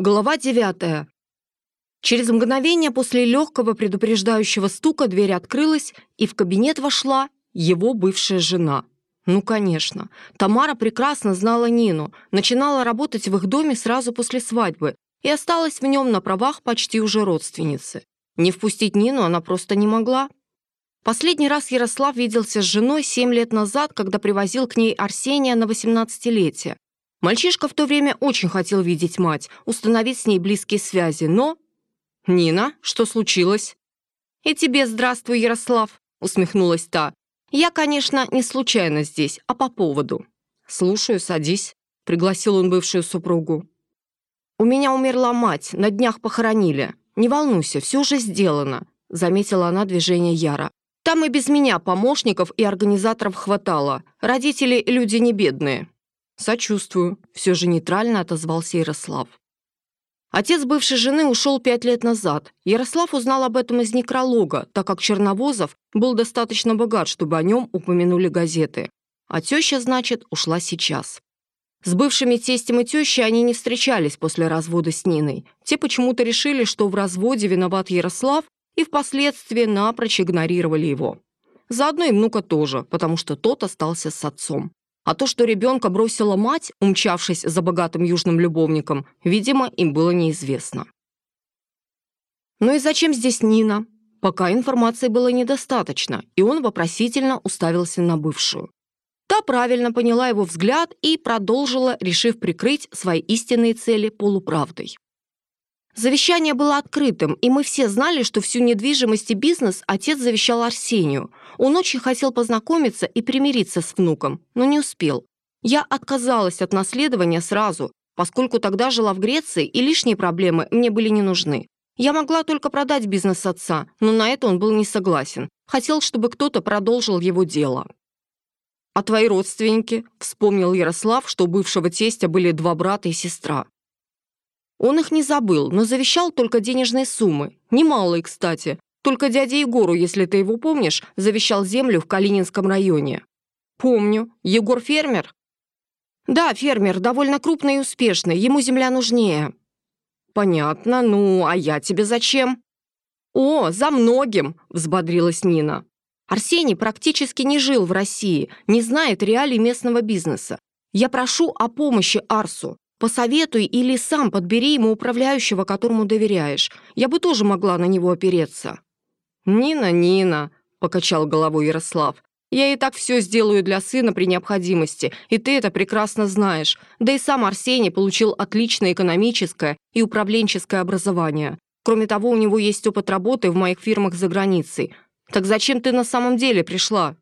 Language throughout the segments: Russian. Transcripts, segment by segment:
Глава 9. Через мгновение после легкого предупреждающего стука дверь открылась, и в кабинет вошла его бывшая жена. Ну, конечно. Тамара прекрасно знала Нину, начинала работать в их доме сразу после свадьбы и осталась в нем на правах почти уже родственницы. Не впустить Нину она просто не могла. Последний раз Ярослав виделся с женой 7 лет назад, когда привозил к ней Арсения на 18-летие. Мальчишка в то время очень хотел видеть мать, установить с ней близкие связи, но... «Нина, что случилось?» «И тебе здравствуй, Ярослав», — усмехнулась та. «Я, конечно, не случайно здесь, а по поводу». «Слушаю, садись», — пригласил он бывшую супругу. «У меня умерла мать, на днях похоронили. Не волнуйся, все уже сделано», — заметила она движение Яра. «Там и без меня помощников и организаторов хватало. Родители люди не бедные». «Сочувствую», — все же нейтрально отозвался Ярослав. Отец бывшей жены ушел 5 лет назад. Ярослав узнал об этом из некролога, так как Черновозов был достаточно богат, чтобы о нем упомянули газеты. А теща, значит, ушла сейчас. С бывшими тестем и тещей они не встречались после развода с Ниной. Те почему-то решили, что в разводе виноват Ярослав, и впоследствии напрочь игнорировали его. Заодно и внука тоже, потому что тот остался с отцом. А то, что ребенка бросила мать, умчавшись за богатым южным любовником, видимо, им было неизвестно. Ну и зачем здесь Нина? Пока информации было недостаточно, и он вопросительно уставился на бывшую. Та правильно поняла его взгляд и продолжила, решив прикрыть свои истинные цели полуправдой. Завещание было открытым, и мы все знали, что всю недвижимость и бизнес отец завещал Арсению. Он очень хотел познакомиться и примириться с внуком, но не успел. Я отказалась от наследования сразу, поскольку тогда жила в Греции, и лишние проблемы мне были не нужны. Я могла только продать бизнес отца, но на это он был не согласен. Хотел, чтобы кто-то продолжил его дело. «А твои родственники?» – вспомнил Ярослав, что у бывшего тестя были 2 брата и сестра. Он их не забыл, но завещал только денежные суммы. Немалые, кстати. Только дяде Егору, если ты его помнишь, завещал землю в Калининском районе. Помню. Егор фермер? Да, фермер, довольно крупный и успешный. Ему земля нужнее. Понятно. Ну, а я тебе зачем? О, за многим, взбодрилась Нина. Арсений практически не жил в России, не знает реалий местного бизнеса. Я прошу о помощи Арсу. Посоветуй или сам подбери ему управляющего, которому доверяешь. Я бы тоже могла на него опереться». «Нина», — покачал головой Ярослав, «я и так все сделаю для сына при необходимости, и ты это прекрасно знаешь. Да и сам Арсений получил отличное экономическое и управленческое образование. Кроме того, у него есть опыт работы в моих фирмах за границей. Так зачем ты на самом деле пришла?»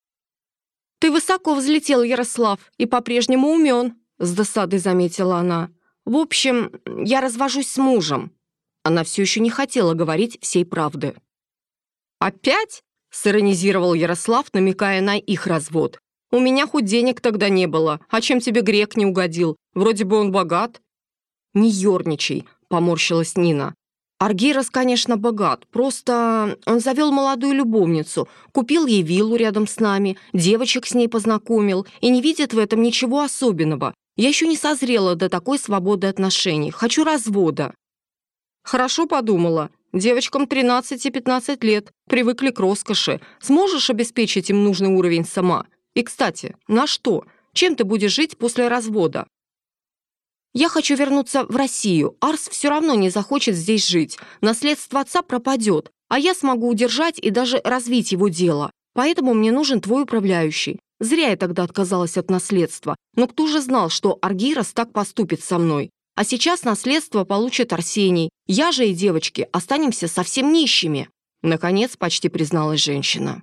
«Ты высоко взлетел, Ярослав, и по-прежнему умен», — с досадой заметила она. «В общем, я развожусь с мужем». Она все еще не хотела говорить всей правды. «Опять?» — сиронизировал Ярослав, намекая на их развод. «У меня хоть денег тогда не было. А чем тебе грек не угодил? Вроде бы он богат». «Не ерничай», — поморщилась Нина. «Аргирос, конечно, богат, просто он завел молодую любовницу, купил ей виллу рядом с нами, девочек с ней познакомил и не видит в этом ничего особенного. Я еще не созрела до такой свободы отношений. Хочу развода». «Хорошо подумала. Девочкам 13 и 15 лет, привыкли к роскоши. Сможешь обеспечить им нужный уровень сама? И, кстати, на что? Чем ты будешь жить после развода?» «Я хочу вернуться в Россию. Арс все равно не захочет здесь жить. Наследство отца пропадет, а я смогу удержать и даже развить его дело. Поэтому мне нужен твой управляющий. Зря я тогда отказалась от наследства. Но кто же знал, что Аргирос так поступит со мной? А сейчас наследство получит Арсений. Я же и девочки останемся совсем нищими», — наконец почти призналась женщина.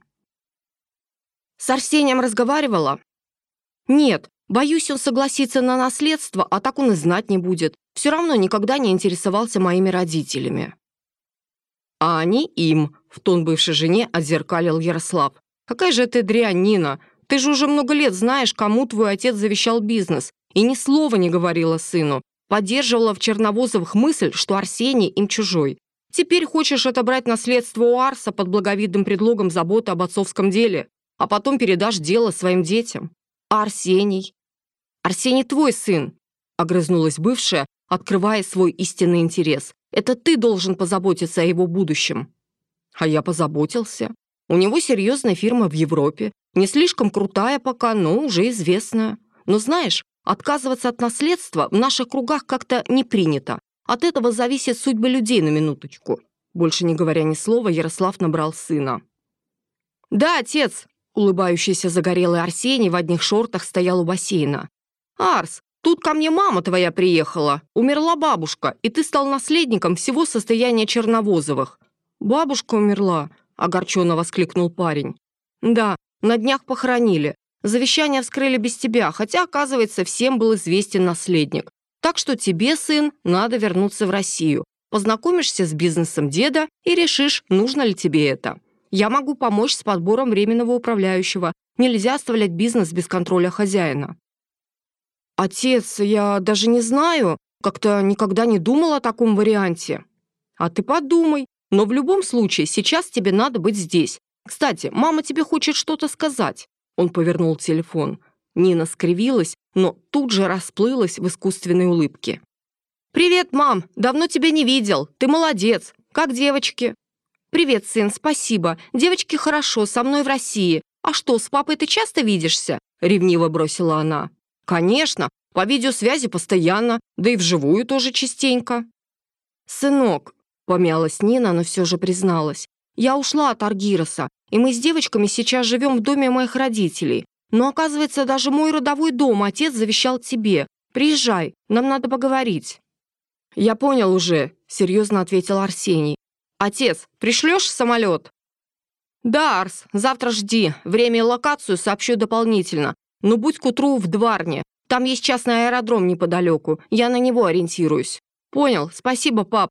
«С Арсением разговаривала?» «Нет. Боюсь, он согласится на наследство, а так он и знать не будет. Все равно никогда не интересовался моими родителями». «А они им», — в тон бывшей жене отзеркалил Ярослав. «Какая же ты дрянь, Нина. Ты же уже много лет знаешь, кому твой отец завещал бизнес, и ни слова не говорила сыну. Поддерживала в Черновозовых мысль, что Арсений им чужой. Теперь хочешь отобрать наследство у Арса под благовидным предлогом заботы об отцовском деле, а потом передашь дело своим детям. А Арсений? Арсений твой сын», — огрызнулась бывшая, открывая свой истинный интерес. Это ты должен позаботиться о его будущем. А я позаботился. У него серьезная фирма в Европе. Не слишком крутая пока, но уже известная. Но знаешь, отказываться от наследства в наших кругах как-то не принято. От этого зависит судьба людей на минуточку. Больше не говоря ни слова, Ярослав набрал сына. «Да, отец!» — улыбающийся загорелый Арсений в одних шортах стоял у бассейна. «Арс, тут ко мне мама твоя приехала. Умерла бабушка, и ты стал наследником всего состояния Черновозовых». «Бабушка умерла?» — огорченно воскликнул парень. «Да, на днях похоронили. Завещание вскрыли без тебя, хотя, оказывается, всем был известен наследник. Так что тебе, сын, надо вернуться в Россию. Познакомишься с бизнесом деда и решишь, нужно ли тебе это. Я могу помочь с подбором временного управляющего. Нельзя оставлять бизнес без контроля хозяина». «Отец, я даже не знаю, как-то никогда не думал о таком варианте». «А ты подумай. Но в любом случае сейчас тебе надо быть здесь. Кстати, мама тебе хочет что-то сказать». Он повернул телефон. Нина скривилась, но тут же расплылась в искусственной улыбке. «Привет, мам! Давно тебя не видел. Ты молодец. Как девочки?» «Привет, сын, спасибо. Девочки хорошо, со мной в России. А что, с папой ты часто видишься?» Ревниво бросила она. «Конечно. По видеосвязи постоянно. Да и вживую тоже частенько». «Сынок», — помялась Нина, но все же призналась, «я ушла от Аргироса, и мы с девочками сейчас живем в доме моих родителей. Но, оказывается, даже мой родовой дом отец завещал тебе. Приезжай, нам надо поговорить». «Я понял уже», — серьезно ответил Арсений. «Отец, пришлешь самолет?» «Да, Арс, завтра жди. Время и локацию сообщу дополнительно. Но будь к утру в Дварне. Там есть частный аэродром неподалеку. Я на него ориентируюсь». «Понял. Спасибо, пап».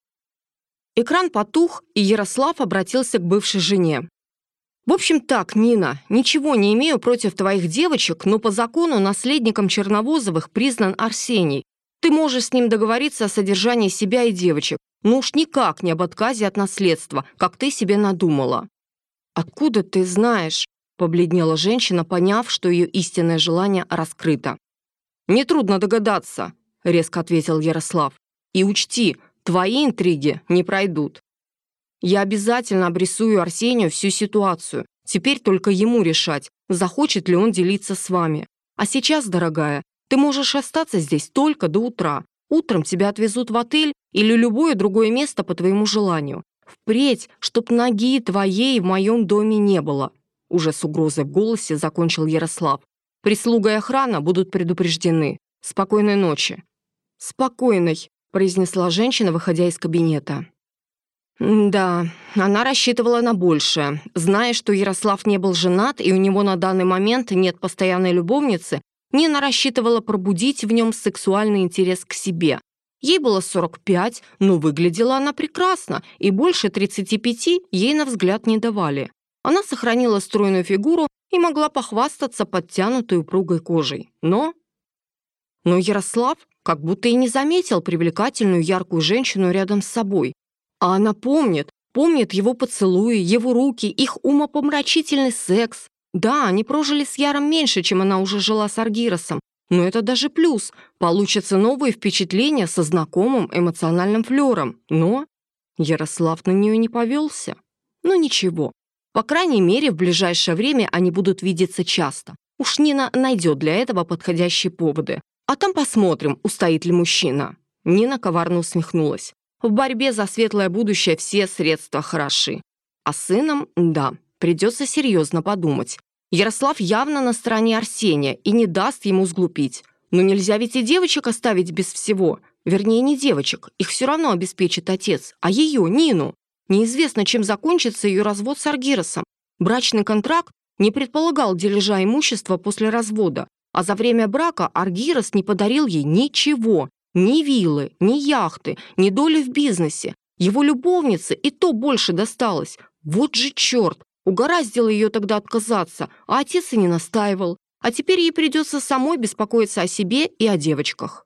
Экран потух, и Ярослав обратился к бывшей жене. «В общем так, Нина, ничего не имею против твоих девочек, но по закону наследником Черновозовых признан Арсений. Ты можешь с ним договориться о содержании себя и девочек, но уж никак не об отказе от наследства, как ты себе надумала». «Откуда ты знаешь?» — побледнела женщина, поняв, что ее истинное желание раскрыто. «Нетрудно догадаться», — резко ответил Ярослав. «И учти, твои интриги не пройдут. Я обязательно обрисую Арсению всю ситуацию. Теперь только ему решать, захочет ли он делиться с вами. А сейчас, дорогая, ты можешь остаться здесь только до утра. Утром тебя отвезут в отель или любое другое место по твоему желанию. Впредь, чтоб ноги твоей в моем доме не было». Уже с угрозой в голосе закончил Ярослав. «Прислуга и охрана будут предупреждены. Спокойной ночи». «Спокойной», — произнесла женщина, выходя из кабинета. Да, она рассчитывала на большее. Зная, что Ярослав не был женат и у него на данный момент нет постоянной любовницы, Нина рассчитывала пробудить в нем сексуальный интерес к себе. Ей было 45, но выглядела она прекрасно, и больше 35 ей на взгляд не давали. Она сохранила стройную фигуру и могла похвастаться подтянутой упругой кожей. Но Ярослав как будто и не заметил привлекательную яркую женщину рядом с собой. А она помнит его поцелуи, его руки, их умопомрачительный секс. Да, они прожили с Яром меньше, чем она уже жила с Аргиросом, но это даже плюс. Получатся новые впечатления со знакомым эмоциональным флером. Но Ярослав на нее не повелся. Ну ничего. По крайней мере, в ближайшее время они будут видеться часто. Уж Нина найдет для этого подходящие поводы. А там посмотрим, устоит ли мужчина. Нина коварно усмехнулась. В борьбе за светлое будущее все средства хороши. А с сыном, да, придется серьезно подумать. Ярослав явно на стороне Арсения и не даст ему сглупить. Но нельзя ведь и девочек оставить без всего. Вернее, не девочек, их все равно обеспечит отец, а ее, Нину. Неизвестно, чем закончится ее развод с Аргиросом. Брачный контракт не предполагал дележа имущества после развода, а за время брака Аргирос не подарил ей ничего. Ни виллы, ни яхты, ни доли в бизнесе. Его любовнице и то больше досталось. Вот же черт! Угораздило ее тогда отказаться, а отец и не настаивал. А теперь ей придется самой беспокоиться о себе и о девочках.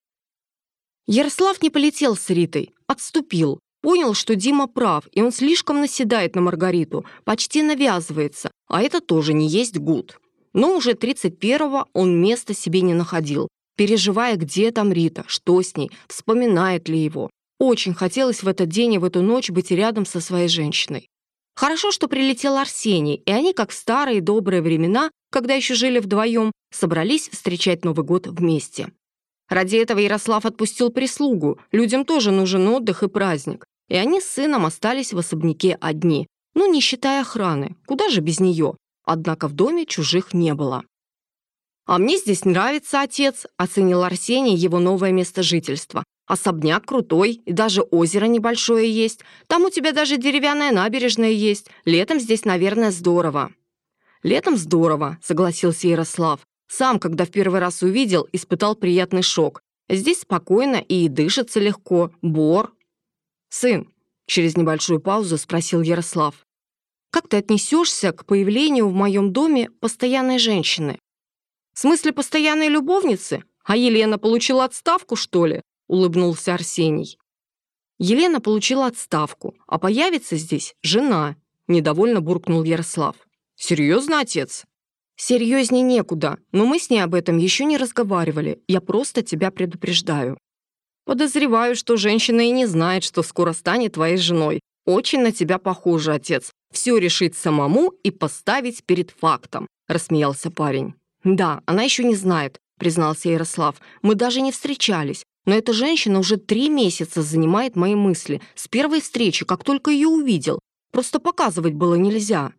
Ярослав не полетел с Ритой, отступил. Понял, что Дима прав, и он слишком наседает на Маргариту, почти навязывается, а это тоже не есть гуд. Но уже 31-го он места себе не находил. переживая, где там Рита, что с ней, вспоминает ли его. Очень хотелось в этот день и в эту ночь быть рядом со своей женщиной. Хорошо, что прилетел Арсений, и они, как в старые добрые времена, когда еще жили вдвоем, собрались встречать Новый год вместе. Ради этого Ярослав отпустил прислугу, людям тоже нужен отдых и праздник, и они с сыном остались в особняке одни, не считая охраны, куда же без нее, однако в доме чужих не было. «А мне здесь нравится, отец», — оценил Арсений его новое место жительства. «Особняк крутой, и даже озеро небольшое есть. Там у тебя даже деревянная набережная есть. Летом здесь, наверное, здорово». «Летом здорово», — согласился Ярослав. Сам, когда в первый раз увидел, испытал приятный шок. Здесь спокойно и дышится легко. Бор. «Сын», — через небольшую паузу спросил Ярослав, «как ты отнесешься к появлению в моем доме постоянной женщины?» «В смысле постоянной любовницы? А Елена получила отставку, что ли?» — улыбнулся Арсений. «Елена получила отставку, а появится здесь жена», — недовольно буркнул Ярослав. «Серьезно, отец?» «Серьезней некуда, но мы с ней об этом еще не разговаривали. Я просто тебя предупреждаю». «Подозреваю, что женщина и не знает, что скоро станет твоей женой. Очень на тебя похоже, отец. Все решить самому и поставить перед фактом», — рассмеялся парень. «Да, она еще не знает», — признался Ярослав. «Мы даже не встречались. Но эта женщина уже 3 месяца занимает мои мысли. С первой встречи, как только ее увидел. Просто показывать было нельзя».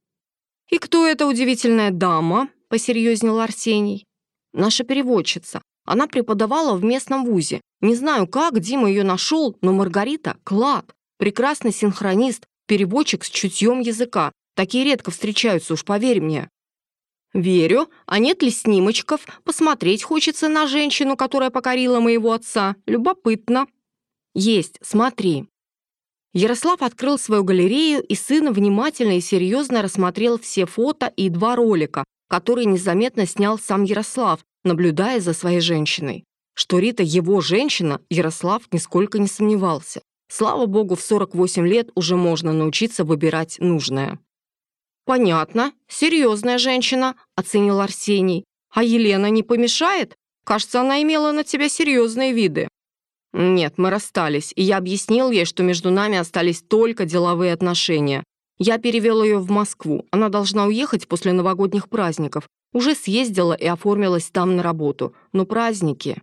«И кто эта удивительная дама?» — посерьезнел Арсений. «Наша переводчица. Она преподавала в местном вузе. Не знаю, как Дима ее нашел, но Маргарита — клад. Прекрасный синхронист, переводчик с чутьем языка. Такие редко встречаются, уж поверь мне». «Верю. А нет ли снимочков? Посмотреть хочется на женщину, которая покорила моего отца. Любопытно». «Есть, смотри». Ярослав открыл свою галерею, и сын внимательно и серьезно рассмотрел все фото и 2 ролика, которые незаметно снял сам Ярослав, наблюдая за своей женщиной. Что Рита его женщина, Ярослав нисколько не сомневался. Слава богу, в 48 лет уже можно научиться выбирать нужное. «Понятно. Серьезная женщина», — оценил Арсений. «А Елена не помешает? Кажется, она имела на тебя серьезные виды». «Нет, мы расстались, и я объяснил ей, что между нами остались только деловые отношения. Я перевел ее в Москву. Она должна уехать после новогодних праздников. Уже съездила и оформилась там на работу. Но праздники...»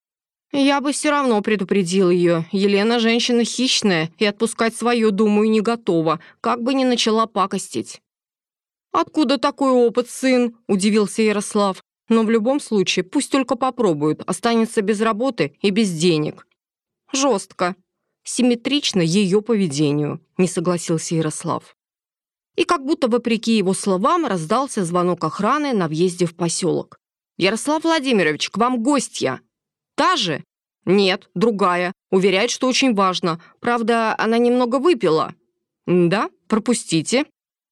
«Я бы все равно предупредил ее. Елена женщина хищная, и отпускать свое, думаю, не готова, как бы ни начала пакостить». «Откуда такой опыт, сын?» – удивился Ярослав. «Но в любом случае, пусть только попробуют, останется без работы и без денег». «Жестко. Симметрично ее поведению», – не согласился Ярослав. И как будто вопреки его словам раздался звонок охраны на въезде в поселок. «Ярослав Владимирович, к вам гостья». «Та же?» «Нет, другая. Уверяет, что очень важно. Правда, она немного выпила». «Да, пропустите».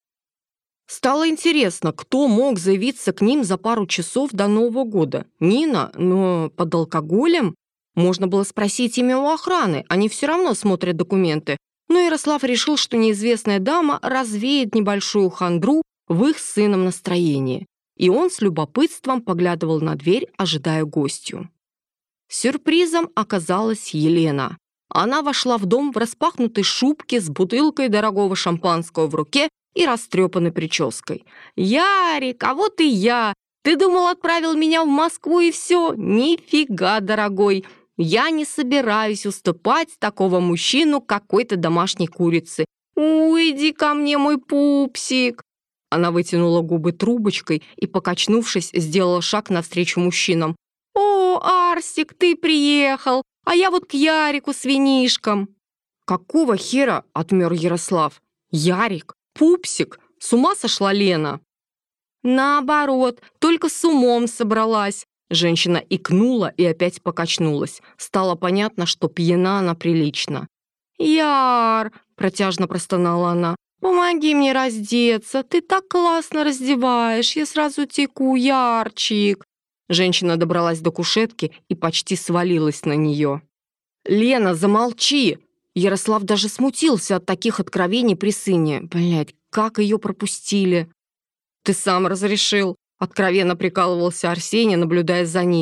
Стало интересно, кто мог заявиться к ним за пару часов до Нового года. Нина, но под алкоголем? Можно было спросить имя у охраны, они все равно смотрят документы. Но Ярослав решил, что неизвестная дама развеет небольшую хандру в их с сыном настроении. И он с любопытством поглядывал на дверь, ожидая гостью. Сюрпризом оказалась Елена. Она вошла в дом в распахнутой шубке с бутылкой дорогого шампанского в руке и растрепанной прической. «Ярик, а вот и я! Ты думал, отправил меня в Москву и все? Нифига, дорогой! Я не собираюсь уступать такого мужчину какой-то домашней курице. Уйди ко мне, мой пупсик!» Она вытянула губы трубочкой и, покачнувшись, сделала шаг навстречу мужчинам. «О, Арсик, ты приехал! А я вот к Ярику с винишком!» «Какого хера?» — отмер Ярослав. «Ярик? Пупсик? С ума сошла Лена?» «Наоборот, только с умом собралась». Женщина икнула и опять покачнулась. Стало понятно, что пьяна она прилично. «Яр!» — протяжно простонала она. «Помоги мне раздеться. Ты так классно раздеваешь. Я сразу теку, Ярчик». Женщина добралась до кушетки и почти свалилась на нее. «Лена, замолчи!» Ярослав даже смутился от таких откровений при сыне. Блядь, как ее пропустили? «Ты сам разрешил», — откровенно прикалывался Арсений, наблюдая за ними.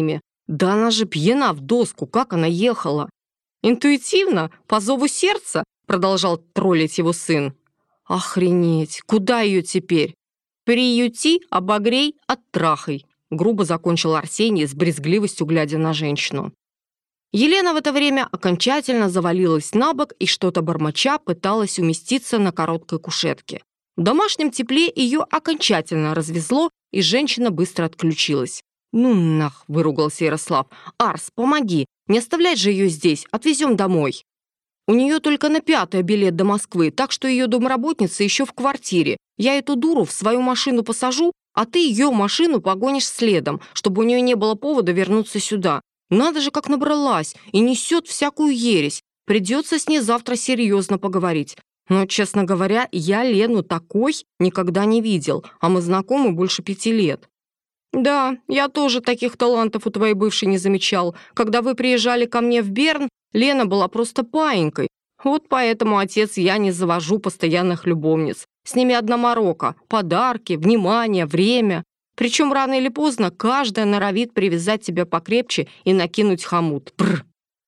Да она же пьяна в доску, как она ехала? Интуитивно, по зову сердца, продолжал троллить его сын. Охренеть, куда ее теперь? Приюти, обогрей, оттрахай, грубо закончил Арсений с брезгливостью, глядя на женщину. Елена в это время окончательно завалилась на бок и что-то бормоча пыталась уместиться на короткой кушетке. В домашнем тепле ее окончательно развезло, и женщина быстро отключилась. «Ну нах!» – выругался Ярослав. «Арс, помоги! Не оставлять же ее здесь, отвезем домой!» «У нее только на 5-е билет до Москвы, так что ее домработница еще в квартире. Я эту дуру в свою машину посажу, а ты ее машину погонишь следом, чтобы у нее не было повода вернуться сюда. Надо же, как набралась и несет всякую ересь. Придется с ней завтра серьезно поговорить. Но, честно говоря, я Лену такой никогда не видел, а мы знакомы больше 5 лет». «Да, я тоже таких талантов у твоей бывшей не замечал. Когда вы приезжали ко мне в Берн, Лена была просто паинькой. Вот поэтому, отец, я не завожу постоянных любовниц. С ними одна морока. Подарки, внимание, время. Причем рано или поздно каждая норовит привязать тебя покрепче и накинуть хомут. Бррр.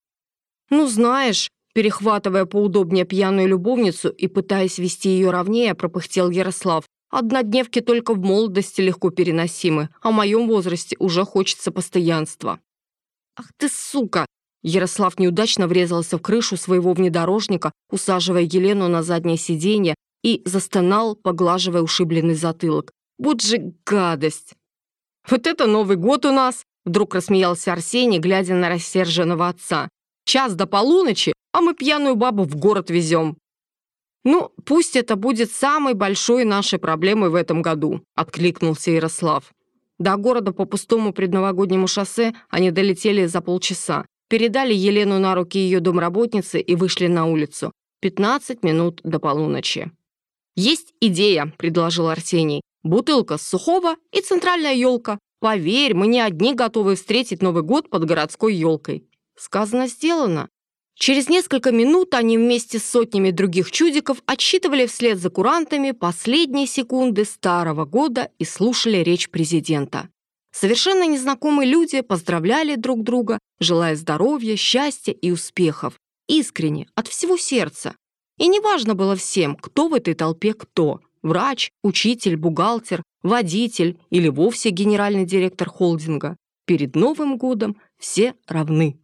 Ну, знаешь, перехватывая поудобнее пьяную любовницу и пытаясь вести ее ровнее, пропыхтел Ярослав. Однодневки только в молодости легко переносимы, а в моем возрасте уже хочется постоянства. Ах ты сука! Ярослав неудачно врезался в крышу своего внедорожника, усаживая Елену на заднее сиденье, и застонал, поглаживая ушибленный затылок. Вот же гадость! Вот это Новый год у нас! Вдруг рассмеялся Арсений, глядя на рассерженного отца. Час до полуночи, а мы пьяную бабу в город везем. «Ну, пусть это будет самой большой нашей проблемой в этом году», — откликнулся Ярослав. До города по пустому предновогоднему шоссе они долетели за полчаса, передали Елену на руки ее домработницы и вышли на улицу. 15 минут до полуночи. «Есть идея», — предложил Арсений. «Бутылка сухого и центральная елка. Поверь, мы не одни готовы встретить Новый год под городской елкой». Сказано, сделано. Через несколько минут они вместе с сотнями других чудиков отсчитывали вслед за курантами последние секунды старого года и слушали речь президента. Совершенно незнакомые люди поздравляли друг друга, желая здоровья, счастья и успехов. Искренне, от всего сердца. И неважно было всем, кто в этой толпе кто. Врач, учитель, бухгалтер, водитель или вовсе генеральный директор холдинга. Перед Новым годом все равны.